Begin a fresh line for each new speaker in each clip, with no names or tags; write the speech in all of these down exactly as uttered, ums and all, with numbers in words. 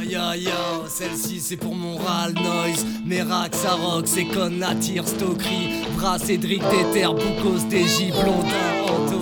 ya ya, celle-ci c'est pour mon ral noise. Merak, Sarok, c'est con, Natir, Stokri, Bras, Cédric, Déter, Boukos, D J, Blondin, Anto.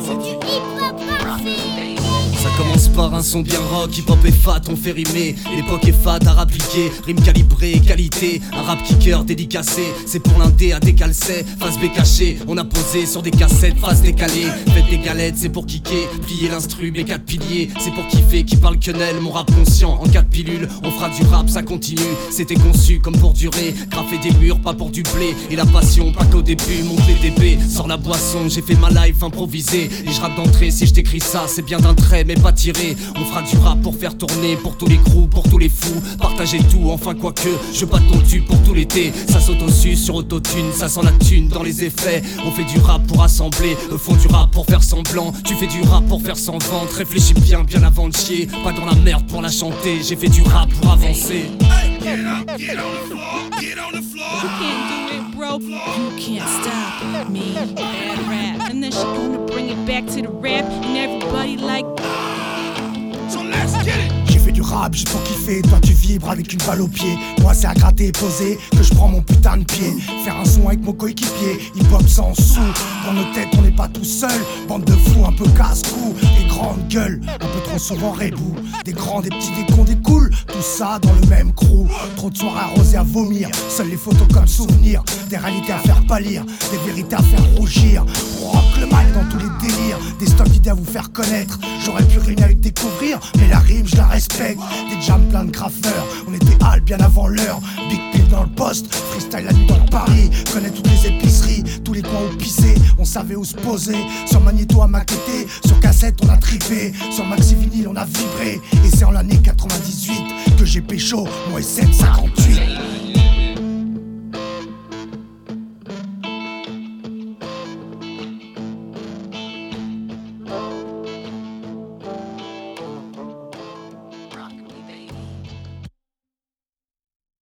Ça commence par un son bien rock, hip-hop et fat, on fait rimer. L'époque est fat à rappliquer, rime calibrée, qualité. Un rap kicker dédicacé, c'est pour l'indé à décalcer. Face B caché, on a posé sur des cassettes, face décalée. Faites des galettes, c'est pour kicker, plier l'instru, mes quatre piliers. C'est pour kiffer, qui parle quenelle, mon rap conscient. En quatre pilules, on fera du rap, ça continue. C'était conçu comme pour durer, graffer des murs, pas pour du blé. Et la passion, pas qu'au début, mon P D B. Sors la boisson, j'ai fait ma life improvisée. Et je rappe d'entrée, si je t'écris ça, c'est bien d'un trait, mais pas tiré. On fera du rap pour faire tourner, pour tous les crews, pour tous les fous. Partager tout, enfin quoique, je bats ton tube pour tout l'été. Ça s'auto-suce sur autotune, ça sent la thune dans les effets. On fait du rap pour assembler, eux font du rap pour faire semblant. Tu fais du rap pour faire sans vente, réfléchis bien, bien avant de chier. Pas dans la merde pour la chanter, j'ai fait du rap pour avancer.
Get up, get on the floor, get on the floor.
You can't do it, bro. You can't stop me. Bad rap. And then she gonna bring it back to the rap. And everybody like.
So let's get it.
J'ai fait du rap juste pour kiffer, toi tu vibres avec une balle au pied. Moi c'est à gratter et poser que je prends mon putain de pied. Faire un son avec mon coéquipier, hip-hop sans sous. Dans nos têtes on n'est pas tout seul, bande de fous un peu casse-cou. Des grandes gueules, un peu trop souvent rebou. Des grands, des petits, des cons, des cools. Tout ça dans le même crew. Trop de soirées arrosées à vomir, seules les photos comme souvenirs. Des réalités à faire pâlir, des vérités à faire rougir. On rock le mal dans tous les délires, des stocks d'idées à vous faire connaître. J'aurais pu rimer avec découvrir, mais la rime je la respecte. Des jams plein de graffeurs, on était hal bien avant l'heure. Big pill dans le poste, freestyle la nuit dans Paris. Connaît toutes les épiceries, tous les coins où pisser. On savait où se poser, sur Magnéto à maqueter. Sur cassette on a trippé, sur maxi vinyle on a vibré. Et c'est en l'année quatre-vingt-dix-huit que j'ai pécho mon S M cinquante-huit.